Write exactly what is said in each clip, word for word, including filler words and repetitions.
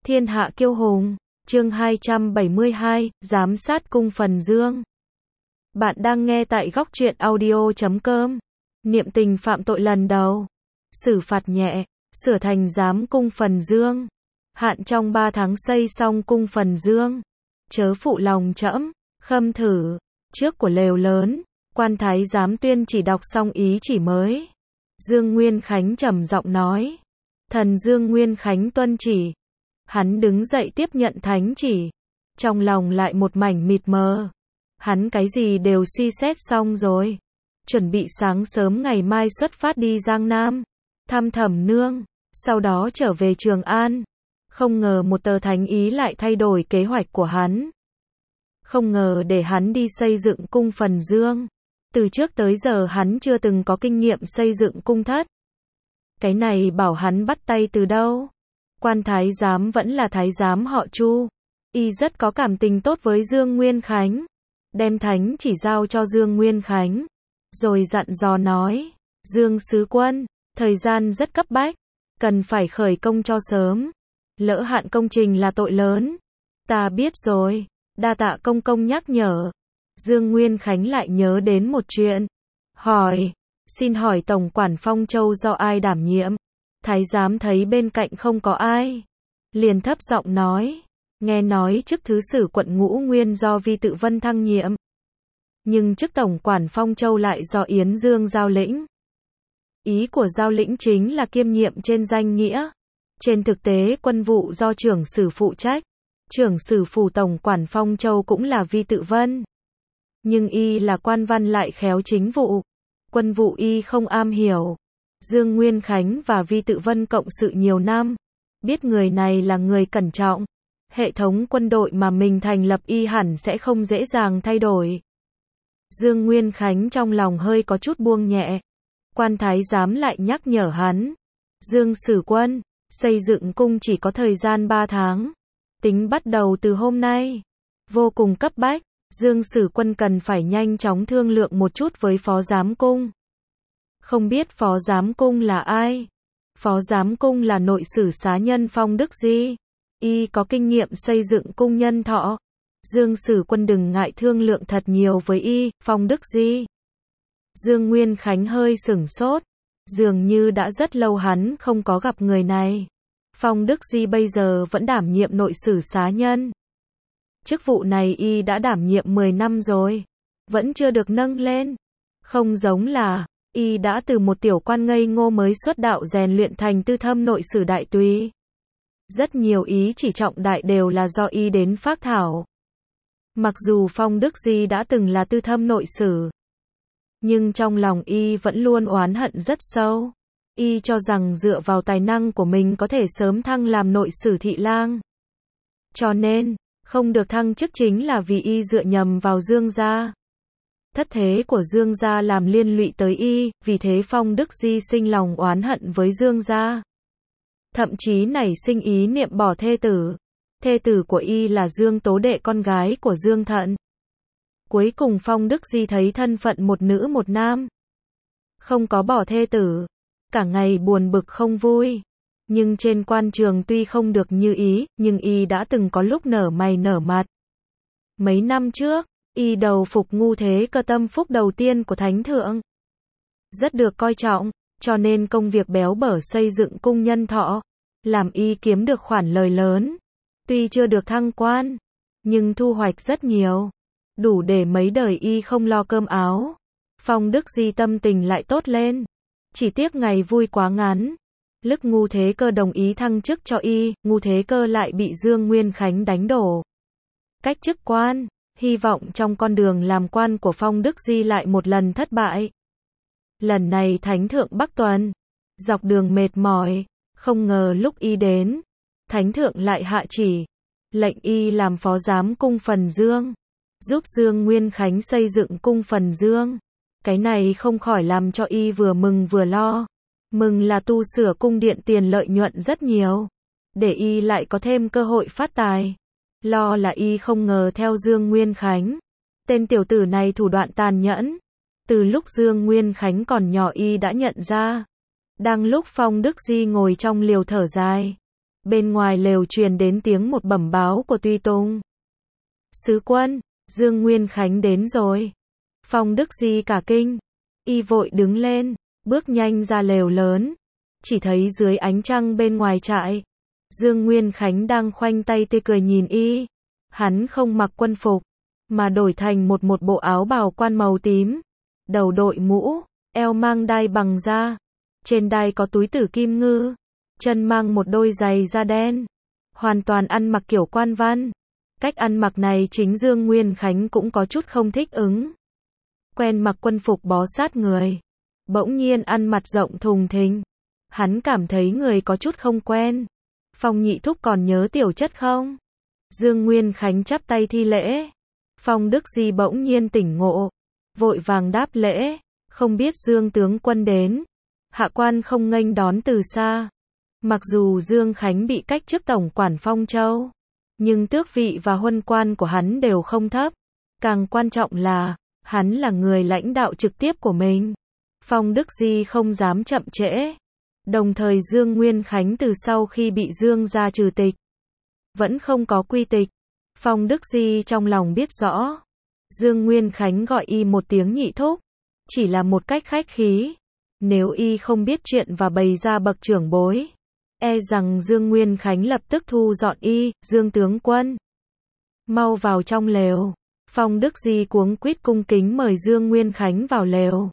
Thiên hạ kiêu hùng, chương hai trăm bảy mươi hai, giám sát cung Phần Dương. Bạn đang nghe tại góc truyện audio chấm com. Niệm tình phạm tội lần đầu, xử phạt nhẹ, sửa thành giám cung Phần Dương. Hạn trong ba tháng xây xong cung Phần Dương. Chớ phụ lòng trẫm, khâm thử, trước của lều lớn, quan thái giám tuyên chỉ đọc xong ý chỉ mới. Dương Nguyên Khánh trầm giọng nói. Thần Dương Nguyên Khánh tuân chỉ. Hắn đứng dậy tiếp nhận thánh chỉ. Trong lòng lại một mảnh mịt mờ. Hắn cái gì đều suy xét xong rồi. Chuẩn bị sáng sớm ngày mai xuất phát đi Giang Nam. Thăm Thẩm Nương. Sau đó trở về Trường An. Không ngờ một tờ thánh ý lại thay đổi kế hoạch của hắn. Không ngờ để hắn đi xây dựng cung Phần Dương. Từ trước tới giờ hắn chưa từng có kinh nghiệm xây dựng cung thất. Cái này bảo hắn bắt tay từ đâu? Quan thái giám vẫn là thái giám họ Chu. Y rất có cảm tình tốt với Dương Nguyên Khánh. Đem thánh chỉ giao cho Dương Nguyên Khánh. Rồi dặn dò nói. Dương sứ quân, thời gian rất cấp bách. Cần phải khởi công cho sớm. Lỡ hạn công trình là tội lớn. Ta biết rồi. Đa tạ công công nhắc nhở. Dương Nguyên Khánh lại nhớ đến một chuyện. Hỏi. Xin hỏi Tổng quản Phong Châu do ai đảm nhiệm? Thái giám thấy bên cạnh không có ai. Liền thấp giọng nói. Nghe nói chức thứ sử quận Ngũ Nguyên do Vi Tự Vân thăng nhiệm. Nhưng chức Tổng quản Phong Châu lại do Yến Dương giao lĩnh. Ý của giao lĩnh chính là kiêm nhiệm trên danh nghĩa. Trên thực tế quân vụ do trưởng sử phụ trách. Trưởng sử phủ Tổng quản Phong Châu cũng là Vi Tự Vân. Nhưng y là quan văn lại khéo chính vụ. Quân vụ y không am hiểu. Dương Nguyên Khánh và Vi Tự Vân cộng sự nhiều năm. Biết người này là người cẩn trọng. Hệ thống quân đội mà mình thành lập y hẳn sẽ không dễ dàng thay đổi. Dương Nguyên Khánh trong lòng hơi có chút buông nhẹ. Quan thái giám lại nhắc nhở hắn. Dương sử quân, xây dựng cung chỉ có thời gian ba tháng. Tính bắt đầu từ hôm nay. Vô cùng cấp bách. Dương sử quân cần phải nhanh chóng thương lượng một chút với phó giám cung. Không biết phó giám cung là ai? Phó giám cung là nội sử xá nhân Phong Đức Di. Y có kinh nghiệm xây dựng cung nhân thọ. Dương sử quân đừng ngại thương lượng thật nhiều với y, Phong Đức Di. Dương Nguyên Khánh hơi sửng sốt. Dường như đã rất lâu hắn không có gặp người này. Phong Đức Di bây giờ vẫn đảm nhiệm nội sử xá nhân. Chức vụ này y đã đảm nhiệm mười năm rồi. Vẫn chưa được nâng lên. Không giống là y đã từ một tiểu quan ngây ngô mới xuất đạo rèn luyện thành tư thâm nội sử đại túy. Rất nhiều ý chỉ trọng đại đều là do y đến phác thảo. Mặc dù Phong Đức Di đã từng là tư thâm nội sử. Nhưng trong lòng y vẫn luôn oán hận rất sâu. Y cho rằng dựa vào tài năng của mình có thể sớm thăng làm nội sử thị lang. Cho nên, không được thăng chức chính là vì y dựa nhầm vào Dương gia. Thất thế của Dương gia làm liên lụy tới y, vì thế Phong Đức Di sinh lòng oán hận với Dương gia. Thậm chí nảy sinh ý niệm bỏ thê tử. Thê tử của y là Dương Tố Đệ, con gái của Dương Thận. Cuối cùng Phong Đức Di thấy thân phận một nữ một nam. Không có bỏ thê tử. Cả ngày buồn bực không vui. Nhưng trên quan trường tuy không được như ý, nhưng y đã từng có lúc nở mày nở mặt. Mấy năm trước, y đầu phục ngu thế cơ tâm phúc đầu tiên của Thánh Thượng. Rất được coi trọng, cho nên công việc béo bở xây dựng cung nhân thọ, làm y kiếm được khoản lời lớn. Tuy chưa được thăng quan, nhưng thu hoạch rất nhiều. Đủ để mấy đời y không lo cơm áo. Phong Đức Di tâm tình lại tốt lên. Chỉ tiếc ngày vui quá ngắn. Lúc ngu thế cơ đồng ý thăng chức cho y, ngu thế cơ lại bị Dương Nguyên Khánh đánh đổ. Cách chức quan, hy vọng trong con đường làm quan của Phong Đức Di lại một lần thất bại. Lần này Thánh Thượng Bắc Tuần, dọc đường mệt mỏi, không ngờ lúc y đến, Thánh Thượng lại hạ chỉ, lệnh y làm phó giám cung Phần Dương, giúp Dương Nguyên Khánh xây dựng cung Phần Dương. Cái này không khỏi làm cho y vừa mừng vừa lo. Mừng là tu sửa cung điện tiền lợi nhuận rất nhiều, để y lại có thêm cơ hội phát tài. Lo là y không ngờ theo Dương Nguyên Khánh. Tên tiểu tử này thủ đoạn tàn nhẫn. Từ lúc Dương Nguyên Khánh còn nhỏ y đã nhận ra. Đang lúc Phong Đức Di ngồi trong liều thở dài. bên ngoài lều truyền đến tiếng một bẩm báo của tùy tùng. Sứ quân, Dương Nguyên Khánh đến rồi. Phong Đức Di cả kinh, y vội đứng lên, bước nhanh ra lều lớn, chỉ thấy dưới ánh trăng bên ngoài trại, Dương Nguyên Khánh đang khoanh tay tươi cười nhìn y. Hắn không mặc quân phục, mà đổi thành một một bộ áo bào quan màu tím, đầu đội mũ, eo mang đai bằng da, trên đai có túi tử kim ngư, chân mang một đôi giày da đen, hoàn toàn ăn mặc kiểu quan văn. Cách ăn mặc này chính Dương Nguyên Khánh cũng có chút không thích ứng. Quen mặc quân phục bó sát người, bỗng nhiên ăn mặt rộng thùng thình, hắn cảm thấy người có chút không quen. Phong nhị thúc còn nhớ tiểu chất không? Dương Nguyên Khánh chắp tay thi lễ. Phong Đức Di bỗng nhiên tỉnh ngộ, vội vàng đáp lễ, không biết Dương tướng quân đến. Hạ quan không nghênh đón từ xa. Mặc dù Dương Khánh bị cách chức tổng quản Phong Châu, nhưng tước vị và huân quan của hắn đều không thấp. Càng quan trọng là, hắn là người lãnh đạo trực tiếp của mình. Phong Đức Di không dám chậm trễ. Đồng thời Dương Nguyên Khánh từ sau khi bị Dương gia trừ tịch, vẫn không có quy tịch. Phong Đức Di trong lòng biết rõ. Dương Nguyên Khánh gọi y một tiếng nhị thúc, chỉ là một cách khách khí. Nếu y không biết chuyện và bày ra bậc trưởng bối, e rằng Dương Nguyên Khánh lập tức thu dọn y. Dương tướng quân, mau vào trong lều. Phong Đức Di cuống quýt cung kính mời Dương Nguyên Khánh vào lều,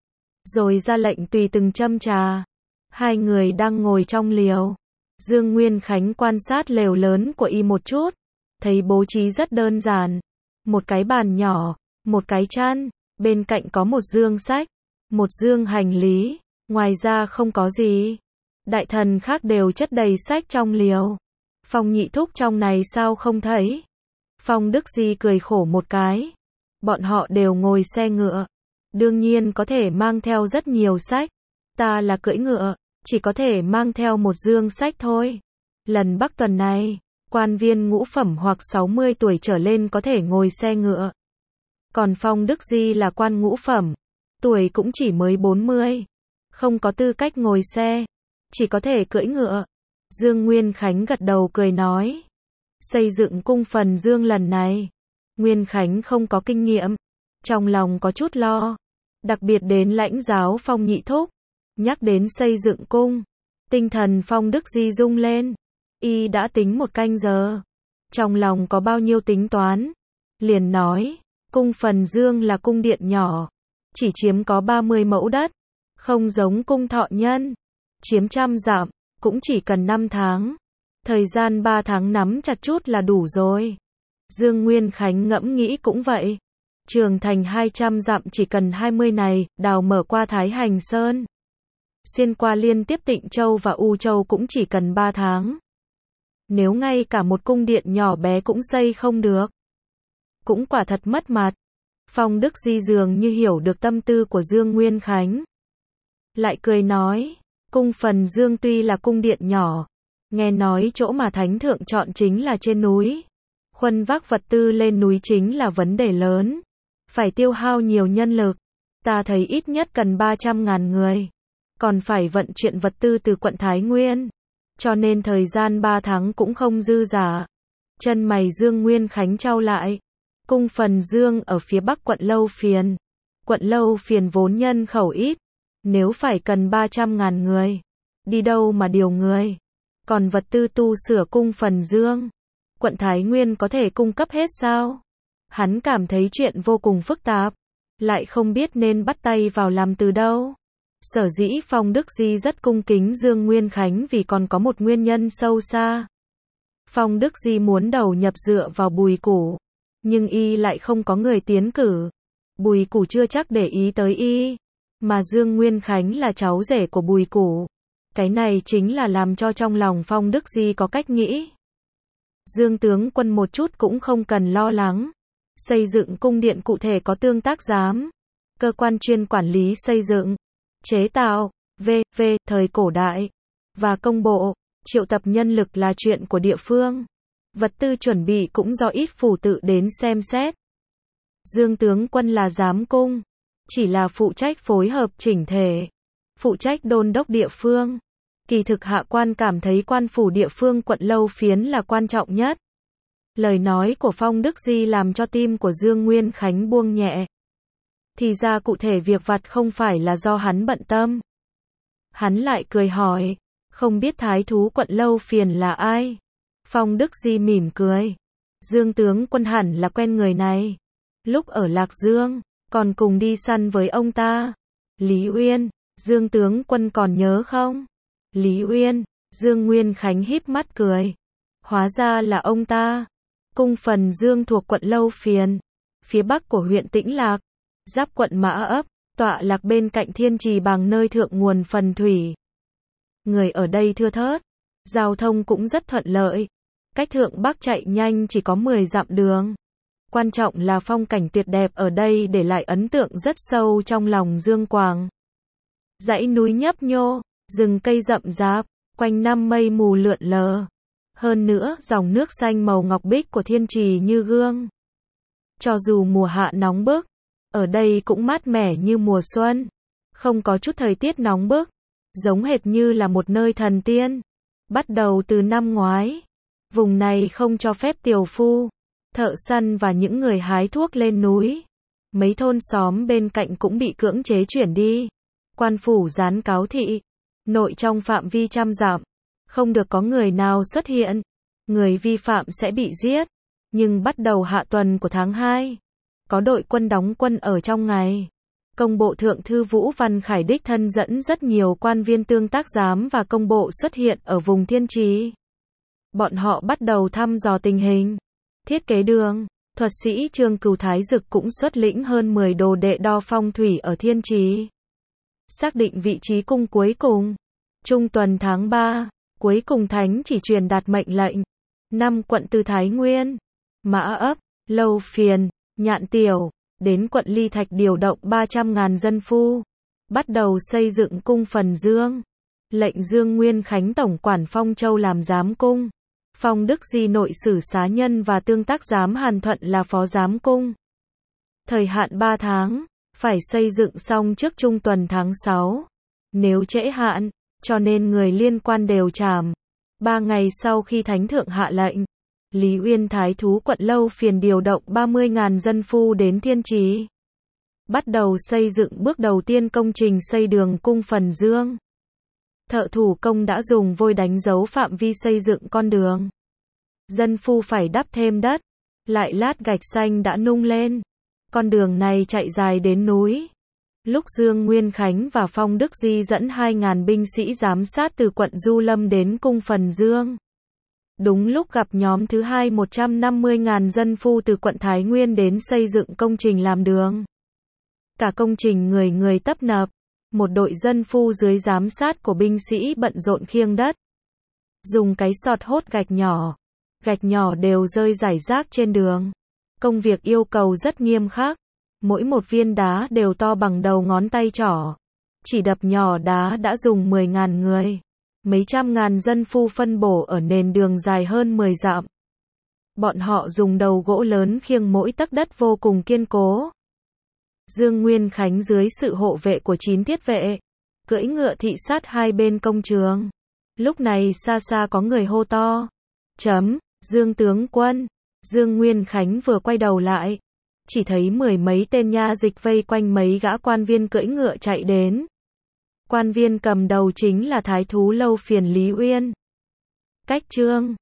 rồi ra lệnh tùy từng châm trà. Hai người đang ngồi trong liều, Dương Nguyên Khánh quan sát lều lớn của y một chút, thấy bố trí rất đơn giản. Một cái bàn nhỏ, một cái chăn, bên cạnh có một dương sách, một dương hành lý, ngoài ra không có gì. Đại thần khác đều chất đầy sách trong liều. Phong nhị thúc trong này sao không thấy? Phong Đức Di cười khổ một cái. Bọn họ đều ngồi xe ngựa, đương nhiên có thể mang theo rất nhiều sách. Ta là cưỡi ngựa, chỉ có thể mang theo một dương sách thôi. Lần Bắc tuần này, quan viên ngũ phẩm hoặc sáu mươi tuổi trở lên có thể ngồi xe ngựa. Còn Phong Đức Di là quan ngũ phẩm, tuổi cũng chỉ mới bốn mươi, không có tư cách ngồi xe, chỉ có thể cưỡi ngựa. Dương Nguyên Khánh gật đầu cười nói, xây dựng cung Phần Dương lần này, Nguyên Khánh không có kinh nghiệm, trong lòng có chút lo, đặc biệt đến lãnh giáo Phong nhị thúc. Nhắc đến xây dựng cung, tinh thần Phong Đức Di rung lên. Y đã tính một canh giờ, trong lòng có bao nhiêu tính toán, liền nói, cung Phần Dương là cung điện nhỏ, chỉ chiếm có ba mươi mẫu đất, không giống cung Thọ Nhân, chiếm trăm dặm, cũng chỉ cần năm tháng. Thời gian ba tháng nắm chặt chút là đủ rồi. Dương Nguyên Khánh ngẫm nghĩ cũng vậy. Trường thành hai trăm dặm chỉ cần hai mươi này, đào mở qua Thái Hành Sơn, xuyên qua liên tiếp Tịnh Châu và U Châu cũng chỉ cần ba tháng. Nếu ngay cả một cung điện nhỏ bé cũng xây không được, cũng quả thật mất mặt. Phong Đức Di dường như hiểu được tâm tư của Dương Nguyên Khánh, lại cười nói, cung Phần Dương tuy là cung điện nhỏ, nghe nói chỗ mà thánh thượng chọn chính là trên núi. Khuân vác vật tư lên núi chính là vấn đề lớn, phải tiêu hao nhiều nhân lực. Ta thấy ít nhất cần ba trăm ngàn người, còn phải vận chuyển vật tư từ quận Thái Nguyên, cho nên thời gian ba tháng cũng không dư giả. Chân mày Dương Nguyên Khánh chau lại. Cung Phần Dương ở phía bắc quận Lâu Phiền. Quận Lâu Phiền vốn nhân khẩu ít, nếu phải cần ba trăm ngàn người, đi đâu mà điều người. Còn vật tư tu sửa cung Phần Dương, quận Thái Nguyên có thể cung cấp hết sao? Hắn cảm thấy chuyện vô cùng phức tạp, lại không biết nên bắt tay vào làm từ đâu. Sở dĩ Phong Đức Di rất cung kính Dương Nguyên Khánh vì còn có một nguyên nhân sâu xa. Phong Đức Di muốn đầu nhập dựa vào Bùi Củ, nhưng y lại không có người tiến cử. Bùi Củ chưa chắc để ý tới y, mà Dương Nguyên Khánh là cháu rể của Bùi Củ. Cái này chính là làm cho trong lòng Phong Đức Di có cách nghĩ. Dương tướng quân một chút cũng không cần lo lắng. Xây dựng cung điện cụ thể có tương tác giám, cơ quan chuyên quản lý xây dựng, chế tạo, vê vê thời cổ đại, và công bộ, triệu tập nhân lực là chuyện của địa phương. Vật tư chuẩn bị cũng do ít phủ tự đến xem xét. Dương tướng quân là giám cung, chỉ là phụ trách phối hợp chỉnh thể, phụ trách đôn đốc địa phương, Kỳ thực hạ quan cảm thấy quan phủ địa phương quận Lâu Phiến là quan trọng nhất. Lời nói của Phong Đức Di làm cho tim của Dương Nguyên Khánh buông nhẹ. Thì ra cụ thể việc vặt không phải là do hắn bận tâm. Hắn lại cười hỏi, không biết thái thú quận Lâu Phiền là ai? Phong Đức Di mỉm cười. Dương tướng quân hẳn là quen người này. Lúc ở Lạc Dương, còn cùng đi săn với ông ta. Lý Uyên, Dương tướng quân còn nhớ không? Lý Uyên, Dương Nguyên Khánh híp mắt cười. Hóa ra là ông ta. Cung Phần Dương thuộc quận Lâu Phiền, phía bắc của huyện Tĩnh Lạc, giáp quận Mã Ấp, tọa lạc bên cạnh Thiên Trì Bàng nơi thượng nguồn Phần Thủy. Người ở đây thưa thớt, giao thông cũng rất thuận lợi. Cách thượng bắc chạy nhanh chỉ có mười dặm đường. Quan trọng là phong cảnh tuyệt đẹp ở đây để lại ấn tượng rất sâu trong lòng Dương Quảng. Dãy núi nhấp nhô, rừng cây rậm rạp, quanh năm mây mù lượn lờ. Hơn nữa, dòng nước xanh màu ngọc bích của Thiên Trì như gương. Cho dù mùa hạ nóng bức, ở đây cũng mát mẻ như mùa xuân. Không có chút thời tiết nóng bức, giống hệt như là một nơi thần tiên. Bắt đầu từ năm ngoái, vùng này không cho phép tiều phu, thợ săn và những người hái thuốc lên núi. Mấy thôn xóm bên cạnh cũng bị cưỡng chế chuyển đi. Quan phủ gián cáo thị, nội trong phạm vi trăm dặm, không được có người nào xuất hiện. Người vi phạm sẽ bị giết. Nhưng bắt đầu hạ tuần của tháng hai, có đội quân đóng quân ở trong ngày. Công bộ thượng thư Vũ Văn Khải đích thân dẫn rất nhiều quan viên tương tác giám và công bộ xuất hiện ở vùng Thiên Trì. Bọn họ bắt đầu thăm dò tình hình, thiết kế đường. Thuật sĩ Trương Cửu Thái Dực cũng xuất lĩnh hơn mười đồ đệ đo phong thủy ở Thiên Trì. Xác định vị trí cung cuối cùng. Trung tuần tháng ba, cuối cùng thánh chỉ truyền đạt mệnh lệnh. Năm quận từ Thái Nguyên, Mã Ấp, Lâu Phiền, Nhạn Tiểu, đến quận Ly Thạch điều động ba trăm ngàn dân phu. Bắt đầu xây dựng cung Phần Dương. Lệnh Dương Nguyên Khánh tổng quản Phong Châu làm giám cung. Phong Đức Di nội sử xá nhân và tương tác giám Hàn Thuận là phó giám cung. Thời hạn ba tháng, phải xây dựng xong trước trung tuần tháng sáu. Nếu trễ hạn, cho nên người liên quan đều trảm. Ba ngày sau khi Thánh Thượng hạ lệnh, Lý Uyên Thái thú quận Lâu Phiền điều động ba mươi ngàn dân phu đến Thiên Trì. Bắt đầu xây dựng bước đầu tiên công trình xây đường cung Phần Dương. Thợ thủ công đã dùng vôi đánh dấu phạm vi xây dựng con đường. Dân phu phải đắp thêm đất, lại lát gạch xanh đã nung lên. Con đường này chạy dài đến núi. Lúc Dương Nguyên Khánh và Phong Đức Di dẫn hai ngàn binh sĩ giám sát từ quận Du Lâm đến cung Phần Dương. Đúng lúc gặp nhóm thứ hai một trăm năm mươi ngàn dân phu từ quận Thái Nguyên đến xây dựng công trình làm đường. Cả công trình người người tấp nập. Một đội dân phu dưới giám sát của binh sĩ bận rộn khiêng đất. Dùng cái sọt hốt gạch nhỏ. Gạch nhỏ đều rơi rải rác trên đường. Công việc yêu cầu rất nghiêm khắc. Mỗi một viên đá đều to bằng đầu ngón tay trỏ. Chỉ đập nhỏ đá đã dùng mười ngàn người. Mấy trăm ngàn dân phu phân bổ ở nền đường dài hơn mười dặm. Bọn họ dùng đầu gỗ lớn khiêng mỗi tấc đất vô cùng kiên cố. Dương Nguyên Khánh dưới sự hộ vệ của chín thiết vệ, cưỡi ngựa thị sát hai bên công trường. Lúc này xa xa có người hô to. Chấm, Dương tướng quân. Dương Nguyên Khánh vừa quay đầu lại. Chỉ thấy mười mấy tên nha dịch vây quanh mấy gã quan viên cưỡi ngựa chạy đến. Quan viên cầm đầu chính là thái thú Lâu Phiền Lý Uyên. Cách trương,